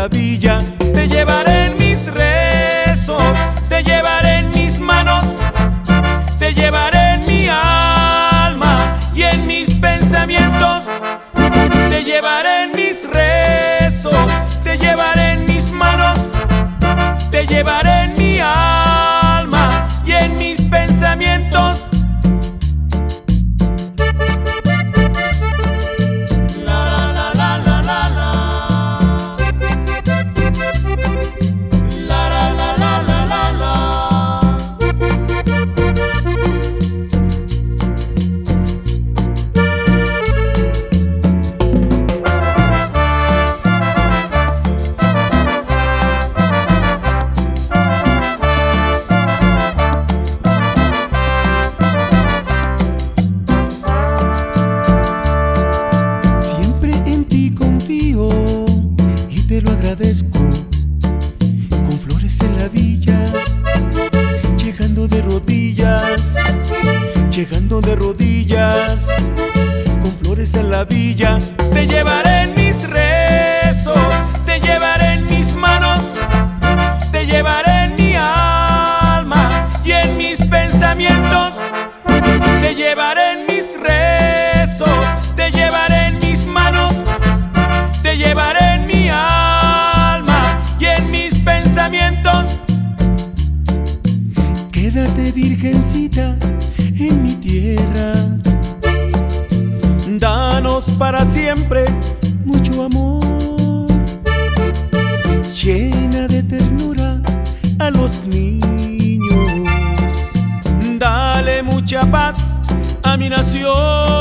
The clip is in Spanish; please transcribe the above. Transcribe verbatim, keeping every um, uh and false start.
la villa. Te llevaré en mis rezos, te llevaré en mis manos, te llevaré en mi alma y en mis pensamientos. Te llevaré en mis rezos, te llevaré en mis manos, te llevaré en mi alma y en mis pensamientos. Con flores en la villa, llegando de rodillas, llegando de rodillas, con flores en la villa. Te llevaré en mis rezos, te llevaré en mis manos, te llevaré en mi alma y en mis pensamientos. Te llevaré en mis rezos, te llevaré en mis manos, te llevaré en mi alma y en mis pensamientos. Quédate, virgencita, en mi tierra. Danos para siempre mucho amor. Llena de ternura a los niños. Dale mucha paz a mi nación.